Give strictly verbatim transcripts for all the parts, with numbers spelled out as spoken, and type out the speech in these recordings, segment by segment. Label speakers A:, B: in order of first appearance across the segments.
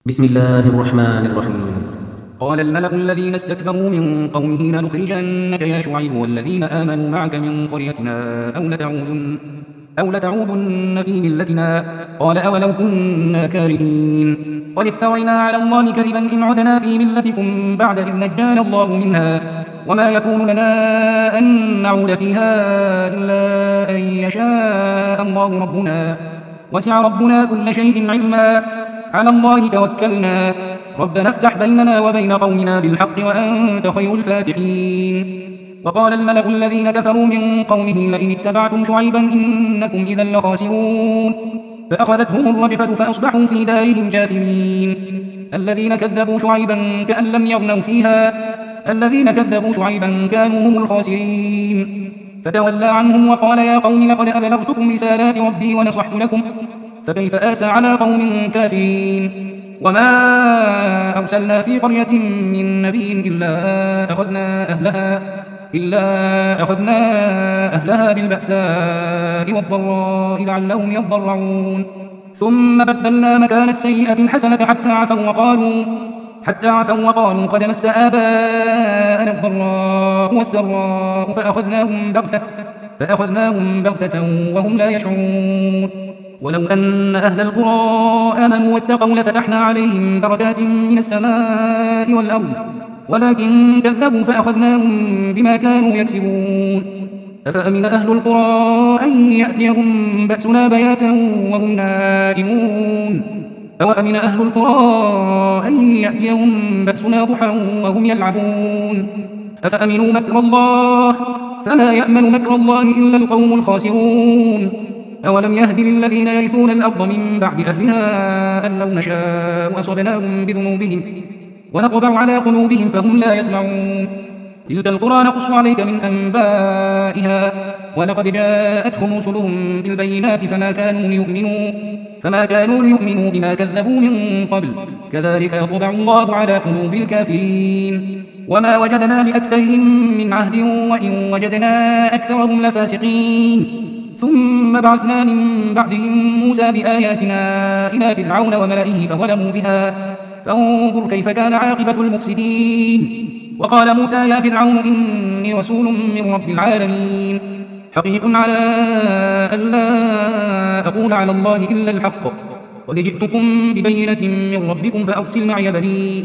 A: بسم الله الرحمن الرحيم.
B: قال الملأ الذين استكبروا من قومه لنخرجنك يا شعيب والذين آمنوا معك من قريتنا أو لتعودن, أو لتعودن في ملتنا. قال أولو كنا كارهين. قد افترينا على الله كذبا إن عدنا في ملتكم بعد إذ نجانا الله منها وما يكون لنا أن نعود فيها إلا أن يشاء الله ربنا وسع ربنا كل شيء علما. على الله توكلنا ربنا افتح بيننا وبين قومنا بالحق وأنت خير الفاتحين. وقال الملأ الذين كفروا من قومه لئن اتبعتم شعيبا إنكم إذا لخاسرون. فأخذتهم الرجفة فأصبحوا في دارهم جاثمين. الذين كذبوا شعيبا كأن لم يغنوا فيها الذين كذبوا شعيبا كانوا هم الخاسرين. فتولى عنهم وقال يا قوم لقد أبلغتكم رسالات ربي ونصحت لكم فكيف آسى على قوم كافرين. وما أرسلنا في قرية من نبي إلا أخذنا أهلها, إلا أخذنا أهلها بالبأساء والضراء لعلهم يضرعون. ثم بدلنا مكان السيئة الحسنة حتى عفوا وقالوا حتى عفوا وقالوا قد مس آباءنا الضراء والسراء فأخذناهم بغتة فأخذناهم بغتة وهم لا يشعرون. ولو أن أهل القرى آمنوا واتقوا لفتحنا عليهم بركات من السماء والأرض ولكن كذبوا فأخذناهم بما كانوا يكسبون. أفأمن أهل القرى أن يأتيهم بأسنا بياتا وهم نائمون أوأمن أهل القرى أن يأتيهم بأسنا ضحى وهم يلعبون. أفأمنوا مكر الله فلا يأمن مكر الله إلا القوم الخاسرون. أولم يهد للذين يرثون الأرض من بعد أهلها أن لو نشاء أصبناهم بذنوبهم ونطبع على قلوبهم فهم لا يسمعون. تلك القرى نقص عليك من أنبائها ولقد جاءتهم رسلهم بالبينات فما كانوا ليؤمنوا فما كانوا ليؤمنوا بما كذبوا من قبل كذلك يطبع الله على قلوب الكافرين. وما وجدنا لأكثرهم من عهد وإن وجدنا أكثرهم لفاسقين. ثم بعثنا من بعدهم موسى بآياتنا إلى فرعون وملئه فظلموا بها فانظر كيف كان عاقبة المفسدين. وقال موسى يا فرعون إني رسول من رب العالمين حقيق على ألا أقول على الله إلا الحق قد جئتكم ببينة من ربكم فأرسل معي بني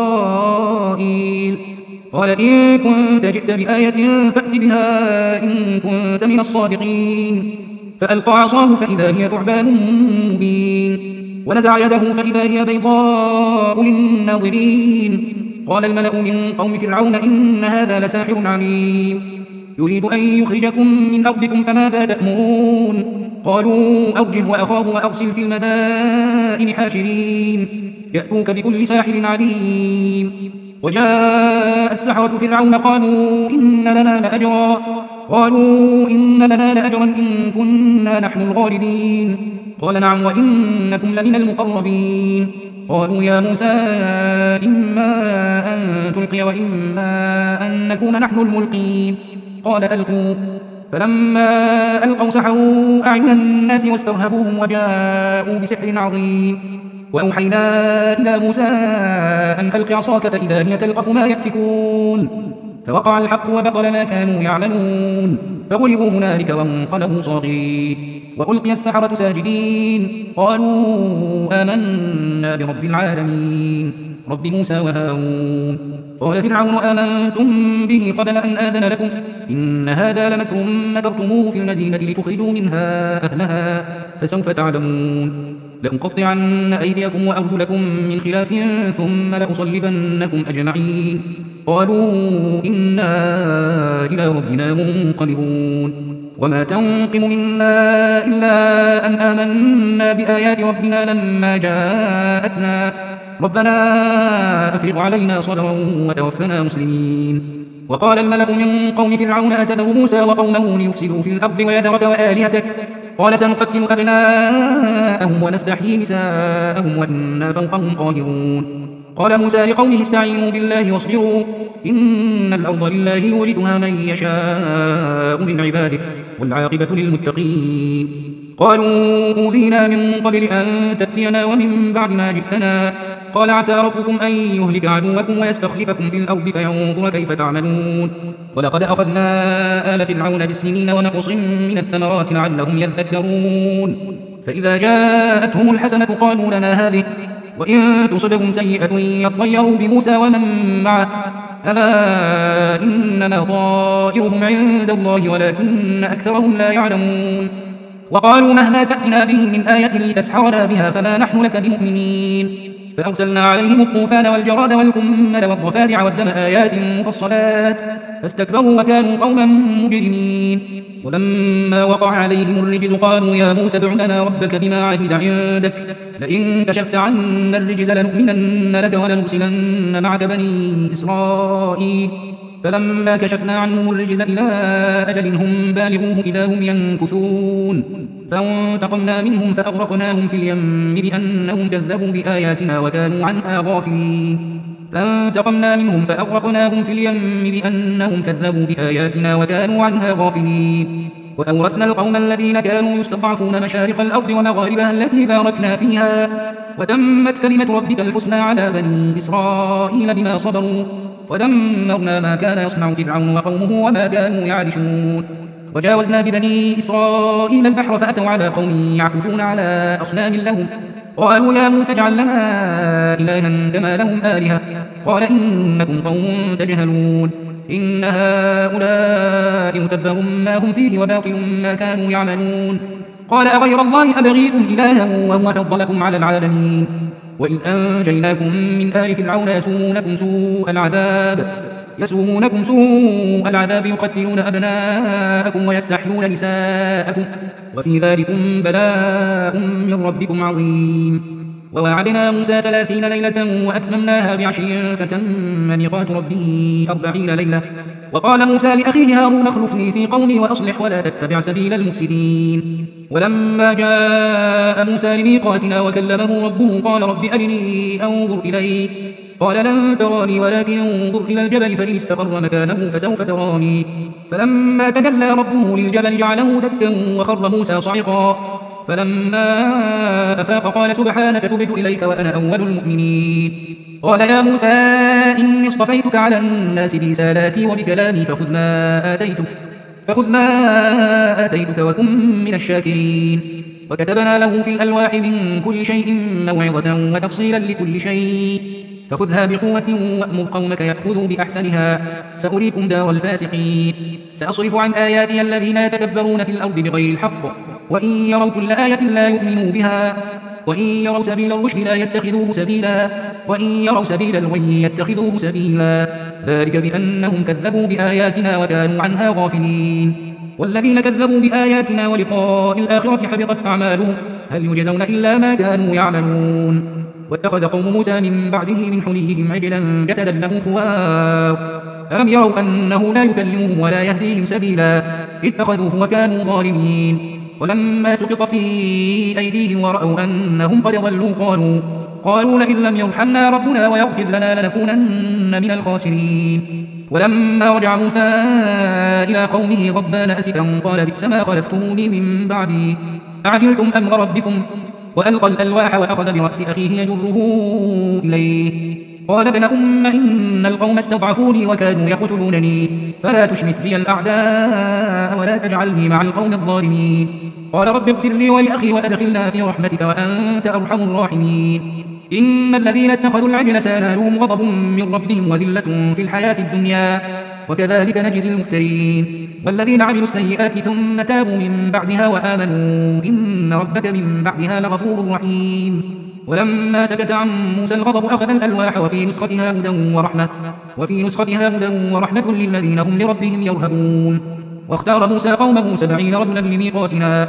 B: إسرائيل. قال إن كنت جئت بآية فأت بها إن كنت من الصادقين. فألقى عصاه فإذا هي ثعبان مبين ونزع يده فإذا هي بيضاء للناظرين. قال الملأ من قوم فرعون إن هذا لساحر عليم يريد أن يخرجكم من أرضكم فماذا تأمرون. قالوا أرجه وأخاه وأرسل في المدائن حاشرين يأتوك بكل ساحر عليم. وجاء السحرة فرعون قالوا إن لنا لأجرا قالوا إن لنا لأجرا إن كنا نحن الغالبين. قال نعم وإنكم لمن المقربين. قالوا يا موسى إما أن تلقي وإما أن نكون نحن الملقين. قال ألقوا فلما ألقوا سحروا أعين الناس واسترهبوهم وجاءوا بسحر عظيم. وأوحينا إلى موسى أن ألق عصاك فإذا هي تلقف ما يأفكون فوقع الحق وبطل ما كانوا يعملون فغلبوا هنالك وانقلبوا صاغرين. وألقي السحرة ساجدين قالوا آمنا برب العالمين رب موسى وهارون. قال فرعون آمنتم به قبل أن آذن لكم إن هذا لمكر مكرتموه في المدينة لتخرجوا منها أهلها فسوف تعلمون. لأقطعن أيديكم وأرجلكم من خلاف ثم لأصلبنكم أجمعين. قالوا إنا إلى ربنا منقلبون. وما تنقم منا إلا أن آمنا بآيات ربنا لما جاءتنا ربنا أفرغ علينا صبرا وتوفنا مسلمين. وقال الملأ من قوم فرعون أتذر موسى وقومه ليفسدوا في الأرض ويذرك وآلهتك قال سنقتل أبناءهم ونستحيي نساءهم وإنا فوقهم قاهرون. قال موسى لقومه استعينوا بالله واصبروا إن الأرض لله يورثها من يشاء من عباده والعاقبة للمتقين. قالوا أوذينا من قبل أن تأتينا ومن بعد ما جئتنا قال عسى ربكم أن يهلك عدوكم ويستخلفكم في الأرض فينظر كيف تعملون ولقد أخذنا آل فرعون بالسنين ونقص من الثمرات لعلهم يذكرون فإذا جاءتهم الحسنة قالوا لنا هذه وإن تصبهم سيئة يطيروا بموسى ومن معه ألا إنما طائرهم عند الله ولكن أكثرهم لا يعلمون وقالوا مهما تأتنا به من آية لتسحرنا بها فما نحن لك بمؤمنين فأرسلنا عليهم الطوفان والجراد والقمل والضفادع والدم آيات مفصلات فاستكبروا وكانوا قوما مجرمين ولما وقع عليهم الرجز قالوا يا موسى ادع لنا ربك بما عهد عندك لئن كشفت عنا الرجز لنؤمنن لك ولنرسلن معك بني إسرائيل فلما كشفنا عنهم الرجز إلى أجل هم بالغوه إذا هم ينكثون فانتقمنا منهم فأغرقناهم في اليم بأنهم كذبوا بآياتنا وكانوا عنها غافلين فانتقمنا منهم فأغرقناهم في اليم بأنهم كذبوا بآياتنا وكانوا عنها غافلين وأورثنا القوم الذين كانوا يستضعفون مشارق الأرض ومغاربها التي باركنا فيها وتمت كلمة ربك الحسنى على بني إسرائيل بما صبروا ودمرنا ما كان يصنع فرعون وقومه وما كانوا يعرشون وجاوزنا ببني إسرائيل البحر فأتوا على قوم يعكفون على أصنام لهم قالوا يا موسى اجعل لنا إلها كما لهم آلهة قال إنكم قوم تجهلون إن هؤلاء متبر ما هم فيه وباطل ما كانوا يعملون قال أغير الله أبغيكم إلها وهو فضلكم على العالمين وإذ أنجيناكم من آل فرعون يسومونكم سوء العذاب يسومونكم سوء العذاب يقتلون أبناءكم ويستحيون نساءكم وفي ذلكم بلاء من ربكم عظيم وواعدنا موسى ثلاثين ليلة وأتممناها بعشر فتم ميقات ربه أربعين ليلة وقال موسى لأخيه هارون اخلفني في قومي وأصلح ولا تتبع سبيل المفسدين ولما جاء موسى لميقاتنا وكلمه ربه قال رب أرني أنظر إليك قال لن تراني ولكن انظر إلى الجبل فإن استقر مكانه فسوف تراني فلما تجلى ربه للجبل جعله دكا وخر موسى صعقا فلما أفاق قال سبحانك تبت إليك وأنا أول المؤمنين قال يا موسى إني اصطفيتك على الناس برسالاتي وبكلامي فخذ ما آتيتك فخذ ما آتيتك وكن من الشاكرين وكتبنا له في الألواح من كل شيء موعظة وتفصيلا لكل شيء فخذها بقوة وأمر قومك يأخذوا بأحسنها سأريكم دار الفاسقين سأصرف عن آياتي الذين يتكبرون في الأرض بغير الحق وإن يروا كل آية لا يؤمنوا بها وإن يروا سبيل الرشد لا يتخذوه سبيلا وإن يروا سبيل الغي يتخذوه سبيلا ذلك بأنهم كذبوا بآياتنا وكانوا عنها غافلين والذين كذبوا بآياتنا ولقاء الآخرة حبطت أعمالهم هل يجزون إلا ما كانوا يعملون واتخذ قوم موسى من بعده من حليهم عجلا جسدا له خوار ألم يروا أنه لا يكلمهم ولا يهديهم سبيلا اتخذوه وكانوا ظالمين ولما سقط في أيديهم ورأوا أنهم قد ضلوا قالوا قالوا لئن لم يرحمنا ربنا ويغفر لنا لنكونن من الخاسرين ولما رجع موسى إلى قومه غضبان أسفا قال بئس ما خلفتموني من بعدي أعجلتم أمر ربكم وألقى الألواح وأخذ برأس أخيه يجره إليه قال ابن أم إن القوم استضعفوني وكانوا يقتلونني فلا تشمت بي الأعداء ولا تجعلني مع القوم الظالمين قال رب اغفر لي ولأخي وأدخلنا في رحمتك وأنت أرحم الراحمين إن الذين اتخذوا العجل سينالهم غضب من ربهم وذلة في الحياة الدنيا وكذلك نجزي المفترين والذين عملوا السيئات ثم تابوا من بعدها وآمنوا إن ربك من بعدها لغفور رحيم ولما سكت عن موسى الغضب أخذ الألواح وفي نسختها هدى ورحمة وفي نسختها هدى ورحمة للذين هم لربهم يرهبون واختار موسى قومه سبعين رجلا لميقاتنا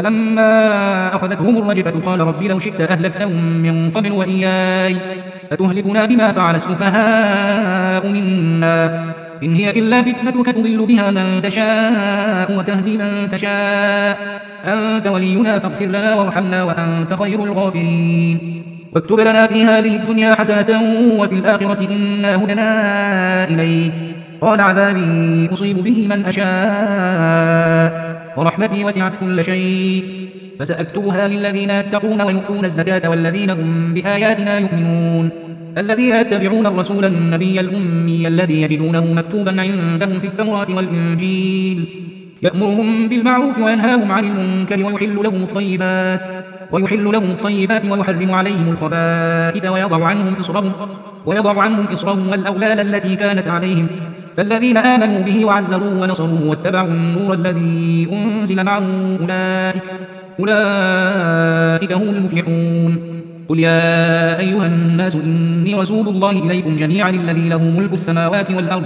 B: فلما أخذتهم الرجفة قال رب لو شئت أهلكتهم من قبل وإياي أتهلكنا بما فعل السفهاء منا إن هي إلا فتنتك تضل بها من تشاء وتهدي من تشاء أنت ولينا فاغفر لنا وارحمنا وأنت خير الغافرين واكتب لنا في هذه الدنيا حسنة وفي الآخرة إنا هدنا إليك قال عذابي أصيب به من أشاء ورحمتي وسعت كل شيء فسأكتبها للذين يتقون ويؤتون الزكاة والذين هم بآياتنا يؤمنون الذين يتبعون الرسول النبي الأمي الذي يجدونه مكتوبا عندهم في التوراة والإنجيل يأمرهم بالمعروف وينهاهم عن المنكر ويحل لهم الطيبات ويحل لهم الطيبات ويحرم عليهم الخبائث ويضع عنهم إصرهم ويضع عنهم إصرهم والأغلال التي كانت عليهم فالذين آمنوا به وعزروه ونصروه واتبعوا النور الذي أنزل معه أولئك أولئك هم المفلحون قل يا أيها الناس إني رسول الله إليكم جميعا الذي له ملك السماوات والأرض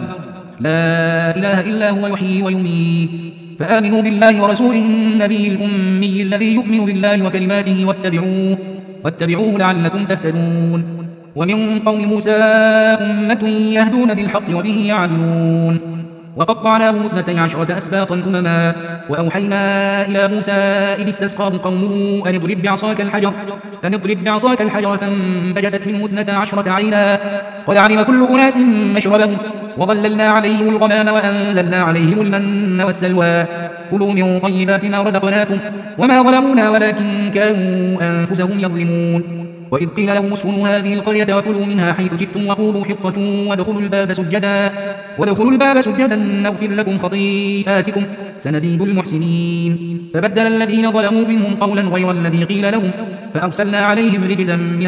B: لا إله إلا هو يحيي ويميت فآمنوا بالله ورسوله النبي الأمي الذي يؤمن بالله وكلماته واتبعوه واتبعوه لعلكم تهتدون ومن قوم موسى أمة يهدون بالحق وبه يعدلون وقطعناهم اثنتي عشرة أسباطا أمما وأوحينا إلى موسى إذ استسقاه قومه أن اضرب بعصاك الحجر أن اضرب بعصاك الحجر فانبجست منه اثنتا عشرة عينا قد علم كل أناس مشربهم وظللنا عليهم الغمام وأنزلنا عليهم المن والسلوى كلوا من طيبات ما رزقناكم وما ظلمونا ولكن كانوا أنفسهم يظلمون وإذ قيل لهم اسكنوا هذه القرية وكلوا منها حيث جئتم وقولوا حطة وادخلوا الباب سجدا وادخلوا الباب سجدا نغفر لكم خطيئاتكم سنزيد المحسنين فبدل الذين ظلموا منهم قولا غير الذي قيل لهم فأرسلنا عليهم رجزا من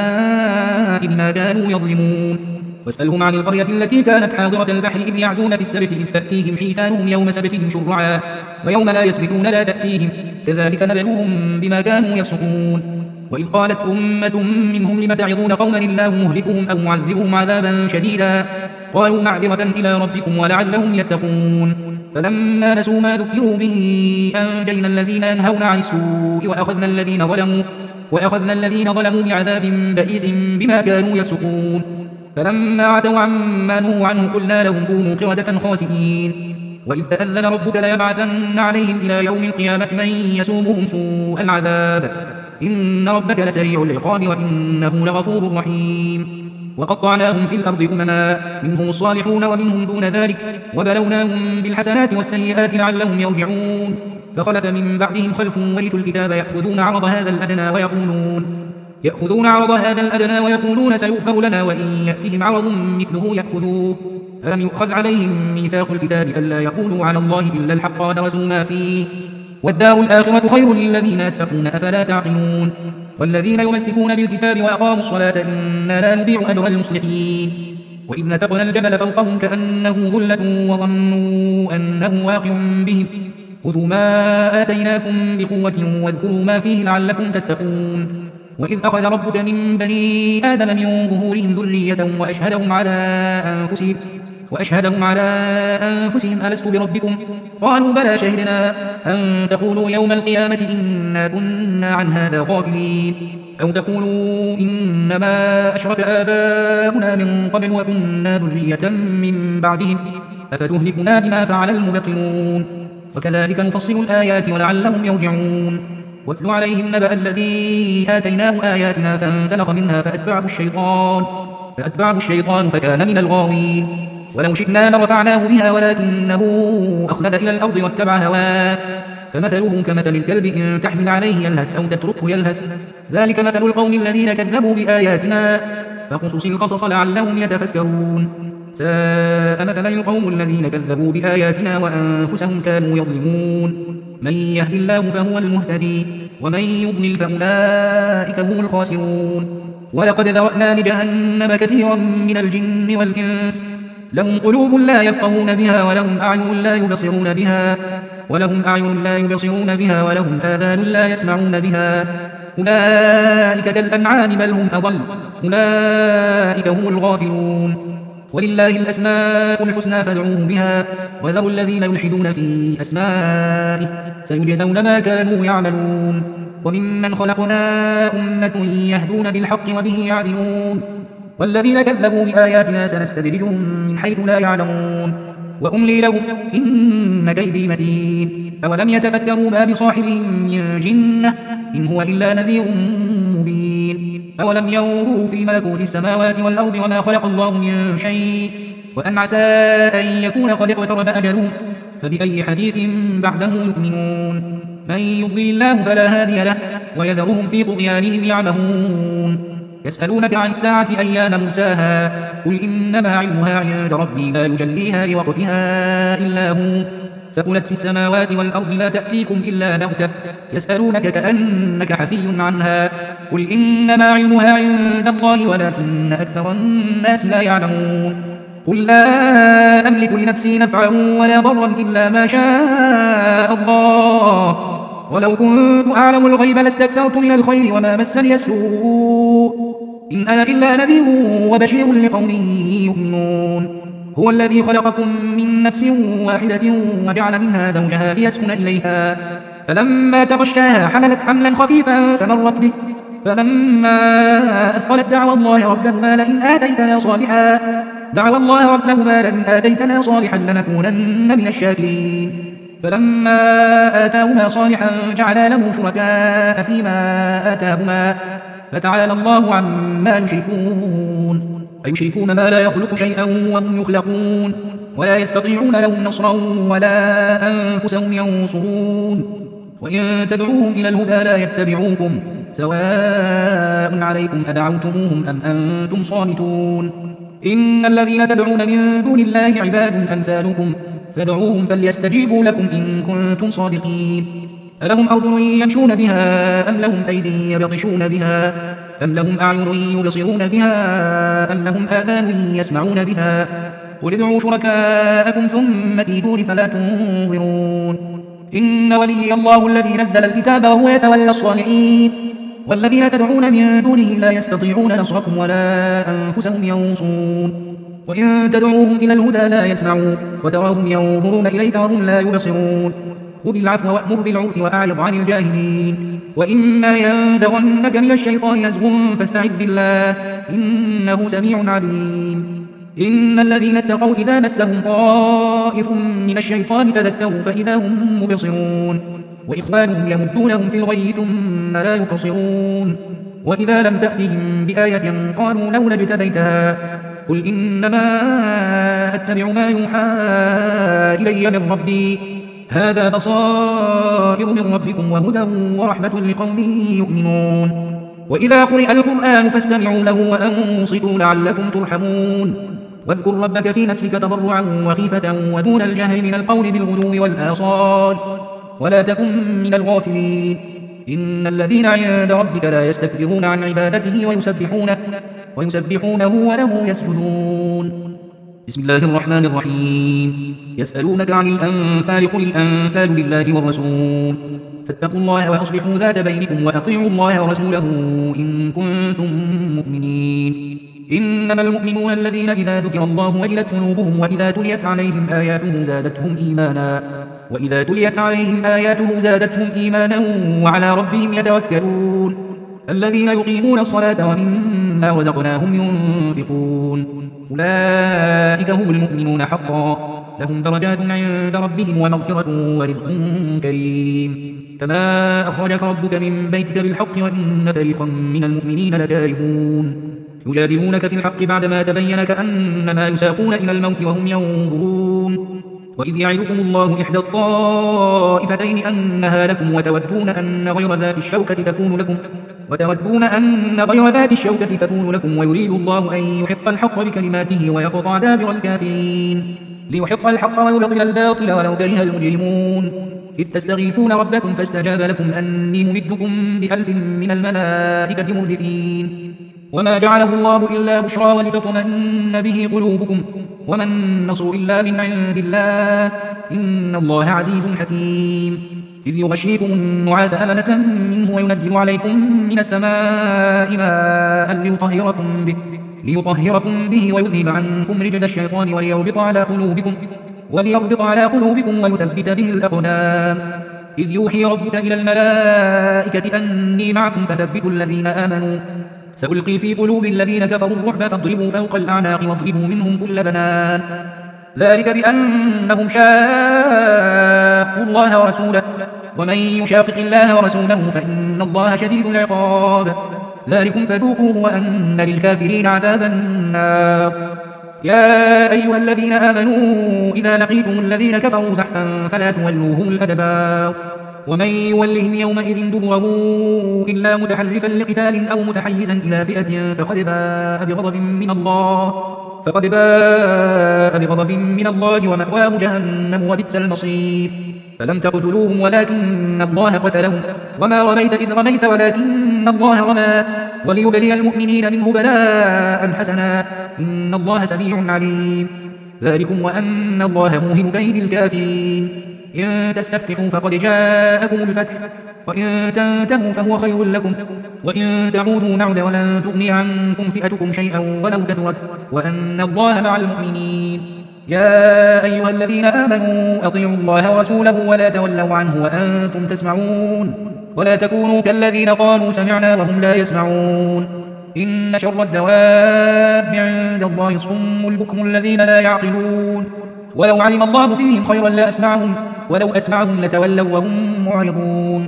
B: السماء بما كانوا يظلمون واسألهم عن القرية التي كانت حاضرة البحر إذ يعدون في السبت إذ تأتيهم حيتانهم يوم سبتهم شرعا ويوم لا يسبتون لا تأتيهم كذلك نبلوهم بما كانوا يفسقون وإذ قالت أمة منهم لم تعظون قوما الله مهلكهم أو معذبهم عذابا شديدا قالوا معذرة إلى ربكم ولعلهم يتقون فلما نسوا ما ذكروا به أنجينا الذين ينهون عن السوء وأخذنا الذين ظلموا وأخذنا الذين ظلموا بعذاب بئيس بما كانوا يفسقون فلما عتوا عما نهوا عنه قلنا لهم كونوا قردة خاسئين وإذ تأذن ربك ليبعثن عليهم إلى يوم القيامة من يسومهم سوء العذاب إن ربك لسريع العقاب وإنه لغفور رحيم وقطعناهم في الأرض أمما منهم الصالحون ومنهم دون ذلك وبلوناهم بالحسنات والسيئات لعلهم يرجعون فخلف من بعدهم خلف ورثوا الكتاب يأخذون عرض هذا الأدنى ويقولون يأخذون عرض هذا الأدنى ويقولون سيغفر لنا وإن يأتهم عرض مثله يأخذوه ألم يؤخذ عليهم ميثاق الكتاب ألا يقولوا على الله إلا الحق ودرسوا ما فيه والدار الآخرة خير للذين يتقون أفلا تعقلون والذين يمسكون بالكتاب وأقاموا الصلاة إنا لا نضيع أجر المصلحين وإذ نتقنا الجبل فوقهم كأنه ظلة وظنوا أنه واقع بهم خذوا ما آتيناكم بقوة واذكروا ما فيه لعلكم تتقون وإذ أخذ ربك من بني آدم من ظهورهم ذرية وأشهدهم على أنفسهم وأشهدهم على أنفسهم ألست بربكم قالوا بلى شهدنا أن تقولوا يوم القيامة إنا كنا عن هذا غافلين أو تقولوا إنما أشرك آباؤنا من قبل وكنا ذرية من بعدهم أفتهلكنا بما فعل المبطلون وكذلك نفصل الآيات ولعلهم يرجعون واتل عليهم نبأ الذي آتيناه آياتنا فانسلخ منها فأتبعه الشيطان فأتبعه الشيطان فكان من الغاوين ولو شئنا لرفعناه بها ولكنه أخلد إلى الأرض واتبع هواه فمثله كمثل الكلب إن تحمل عليه يلهث أو تتركه يلهث ذلك مثل القوم الذين كذبوا بآياتنا فقصص القصص لعلهم يتفكرون ساء مثلا القوم الذين كذبوا بآياتنا وأنفسهم كانوا يظلمون من يهد الله فهو المهتدي ومن يضلل فأولئك هم الخاسرون ولقد ذرأنا لجهنم كثيرا من الجن والإنس لهم قلوب لا يفقهون بها ولهم أعين لا يبصرون بها ولهم أعين لا يبصرون بها ولهم آذان لا يسمعون بها أولئك كالأنعام بل هم أضل أولئك هم الغافلون ولله الأسماء الحسنى فادعوه بها وذروا الذين يلحدون في أسمائه سيجزون ما كانوا يعملون وممن خلقنا أمة يهدون بالحق وبه يعدلون والذين كذبوا بآياتنا سنستدرجهم من حيث لا يعلمون وأملي لهم إن كيدي متين أولم يتفكروا ما بصاحبهم من جنة إن هو إلا نذير مبين أولم ينظروا في ملكوت السماوات والأرض وما خلق الله من شيء وأن عسى أن يكون قد اقترب أجلهم فبأي حديث بعده يؤمنون من يضلل الله فلا هادي له ويذرهم في طغيانهم يعمهون يسألونك عن الساعة أيان مرساها قل إنما علمها عند ربي لا يجليها لوقتها إلا هو ثقلت في السماوات والأرض لا تأتيكم إلا بغتة يسألونك كأنك حفي عنها قل إنما علمها عند الله ولكن أكثر الناس لا يعلمون قل لا أملك لنفسي نفعا ولا ضرا إلا ما شاء الله ولو كنت أعلم الغيب لاستكثرت من الخير وما مسني السوء إن أنا إلا نذير وبشير لقوم يؤمنون هو الذي خلقكم من نفس واحدة وجعل منها زوجها ليسكن إليها فلما تغشاها حملت حملا خفيفا فمرت به فلما أثقلت دعوى الله ربهما لئن آتيتنا صالحا دعوى الله ربهما لئن آتيتنا صالحا لنكونن من الشاكرين فلما آتاهما صالحا جعلا له شركاء فيما آتاهما فتعالى الله عما يشركون أيشركون ما لا يخلق شيئا وهم يخلقون ولا يستطيعون لهم نصرا ولا أنفسهم ينصرون وإن تدعوهم إلى الهدى لا يتبعوكم سواء عليكم أدعوتموهم أم أنتم صامتون إن الذين تدعون من دون الله عباد أمثالكم فادعوهم فليستجيبوا لكم إن كنتم صادقين ألهم أرجل يمشون بها أم لهم أيدي يبطشون بها أم لهم أعين يبصرون بها أم لهم آذان يسمعون بها قل ادعوا شركاءكم ثم كيدون فلا تنظرون إن ولي الله الذي نزل الكتاب وهو يتولى الصالحين والذين تدعون من دونه لا يستطيعون نصركم ولا أنفسهم ينصرون وإن تدعوهم إلى الهدى لا يسمعون وتراهم ينظرون إليك وهم لا يبصرون خذ العفو وأمر بالعرف وأعرض عن الجاهلين وإما ينزغنك من الشيطان نزغ فاستعذ بالله إنه سميع عليم إن الذين اتقوا إذا مسهم طائف من الشيطان تذكروا فإذا هم مبصرون وإخوانهم يمدونهم في الغي ثم لا يقصرون وإذا لم تأتهم بآية قالوا لولا اجتبيتها قل إنما أتبع ما يوحى إلي من ربي هذا بصائر من ربكم وهدى ورحمة لقوم يؤمنون وإذا قرئ القرآن فاستمعوا له وأنصتوا لعلكم ترحمون واذكر ربك في نفسك تضرعا وخيفة ودون الجهل من القول بالغدو والآصال ولا تكن من الغافلين إن الذين عند ربك لا يستكبرون عن عبادته ويسبحونه, ويسبحونه وله يسجدون بسم الله الرحمن الرحيم يسألونك عن الأنفال قل الأنفال لله والرسول فاتقوا الله وأصلحوا ذات بينكم وأطيعوا الله ورسوله إن كنتم مؤمنين إنما المؤمنون الذين إذا ذكر الله وجلت قلوبهم وإذا تليت عليهم آياته زادتهم إيمانا وإذا تليت عليهم آياته زادتهم إيمانا وعلى ربهم يتوكلون الذين يقيمون الصلاة ومما رزقناهم ينفقون أولئك هم المؤمنون حقا لهم درجات عند ربهم ومغفرة ورزق كريم كما أخرجك ربك من بيتك بالحق وإن فريقا من المؤمنين لكارهون يجادلونك في الحق بعدما تبين كأنما يساقون إلى الموت وهم ينظرون وإذ يعدكم الله إحدى الطائفتين أنها لكم وتودون أن غير ذات الشوكة تكون لكم وتودون أن غير ذات الشوكة تكون لكم ويريد الله أن يحق الحق بكلماته ويقطع دابر الكافرين ليحق الحق ويبطل الباطل ولو كره المجرمون إذ تستغيثون ربكم فاستجاب لكم أني ممدكم بألف من الملائكة مردفين وما جعله الله إلا بشرى ولتطمئن به قلوبكم وما النصر إلا من عند الله إن الله عزيز حكيم إذ يغشيكم النعاس أمنة منه وينزل عليكم من السماء ماء ليطهركم به ليطهركم به ويذهب عنكم رجز الشيطان وليربط على قلوبكم وليربط على قلوبكم ويثبت به الأقدام إذ يوحي ربك إلى الملائكة أني معكم فثبتوا الذين آمنوا سألقي في قلوب الذين كفروا الرعب فاضربوا فوق الأعناق واضربوا منهم كل بنان ذلك بأنهم شاقوا الله ورسوله ومن يشاقق الله ورسوله فإن الله شديد العقاب ذلكم فذوقوه وأن للكافرين عذاب النار يا أيها الذين آمنوا إذا لقيتم الذين كفروا زحفا فلا تولوهم الأدبار ومن يولهم يومئذ دبره إلا متحرفا لقتال أو متحيزا إلى فئة فقد باء بغضب من الله فقد باء بغضب من الله ومأواه جهنم وبئس المصير. فلم تقتلوهم ولكن الله قتلهم وما رميت إذ رميت ولكن الله رمى وليبلي المؤمنين منه بلاء حسنا إن الله سميع عليم. ذلكم وأن الله موهن كيد الكافرين. إن تستفتحوا فقد جاءكم الفتح وإن تنتهوا فهو خير لكم وإن تعودوا نعد ولن تغني عنكم فئتكم شيئا ولو كثرت وأن الله مع المؤمنين. يا أيها الذين آمنوا أطيعوا الله ورسوله ولا تولوا عنه وأنتم تسمعون ولا تكونوا كالذين قالوا سمعنا وهم لا يسمعون. إن شر الدواب عند الله الصم البكم الذين لا يعقلون. ولو علم الله فيهم خيرا لأسمعهم ولو أسمعهم لتولوا وهم معرضون.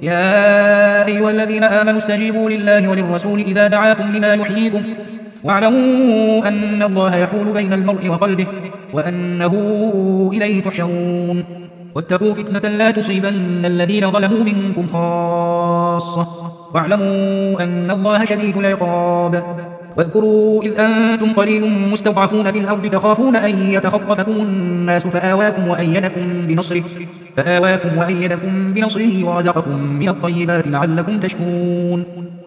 B: يا أيها الذين آمنوا استجيبوا لله وللرسول إذا دعاكم لما يحييكم واعلموا أن الله يحول بين المرء وقلبه وأنه إليه تحشرون. واتقوا فتنة لا تصيبن الذين ظلموا منكم خاصة واعلموا أن الله شديد العقاب. واذكروا إذ أنتم قليل مستضعفون في الأرض تخافون أن يتخطفكم الناس فآواكم وأيدكم بنصره فآواكم وأيدكم بنصره ورزقكم من الطيبات لعلكم تشكرون.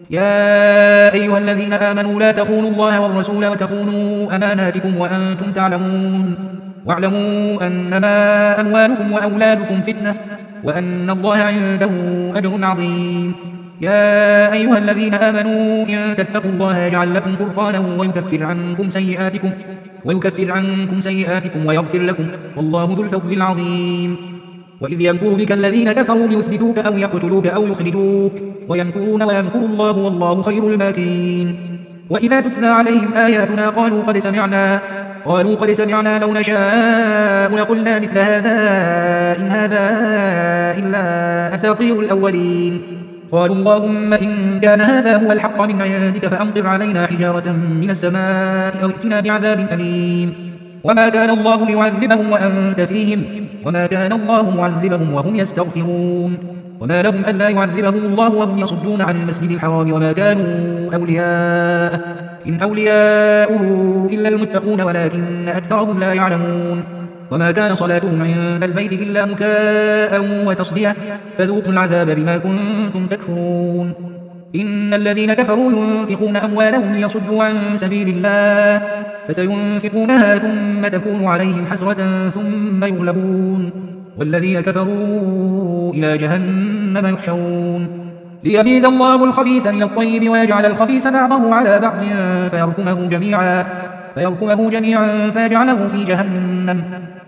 B: يا أيها الذين آمنوا لا تخونوا الله والرسول وتخونوا أماناتكم وأنتم تعلمون واعلموا أنما أموالكم وأولادكم فتنة وأن الله عنده أجر عظيم. يا أيها الذين آمنوا إن تتقوا الله يجعل لكم فرقانا ويكفر عنكم سيئاتكم ويكفر عنكم سيئاتكم ويغفر لكم والله ذو الفضل العظيم. وإذ يمكر بك الذين كفروا ليثبتوك أو يقتلوك أو يخرجوك ويمكرون ويمكر الله والله خير الماكرين. وإذا تتلى عليهم آياتنا قالوا قد سمعنا قالوا قد سمعنا لو نشاء لقلنا مثل هذا إن هذا إلا أساطير الأولين. قالوا اللهم إن كان هذا هو الحق من عندك فأمطر علينا حجارة من السماء أو ائتنا بعذاب أليم. وما كان الله ليعذبهم وأنت فيهم وما كان الله معذبهم وهم يستغفرون. وما لهم ألا يعذبهم الله وهم يصدون عن المسجد الحرام وما كانوا أولياءه إن أولياؤه إلا المتقون ولكن أكثرهم لا يعلمون. وما كان صلاتهم عند البيت إلا مكاء وتصدية فذوقوا العذاب بما كنتم تكفرون. إن الذين كفروا ينفقون أموالهم ليصدوا عن سبيل الله فسينفقونها ثم تكون عليهم حسرة ثم يغلبون والذين كفروا إلى جهنم يحشرون. ليميز الله الخبيث من الطيب ويجعل الخبيث بعضه على بعض فيركمه جميعا فيركمه جميعا فيجعله في جهنم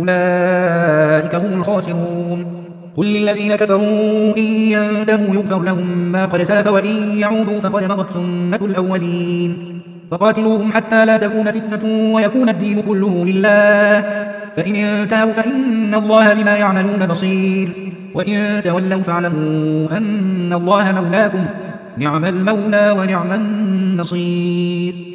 B: أولئك هم الخاسرون. قل للذين كفروا إن ينتهوا يغفر لهم ما قد سلف وإن يعودوا فقد مضت سنة الأولين. فقاتلوهم حتى لا تكون فتنة ويكون الدين كله لله فإن انتهوا فإن الله بما يعملون بصير وإن تولوا فاعلموا أن الله مولاكم نعم المولى ونعم النصير.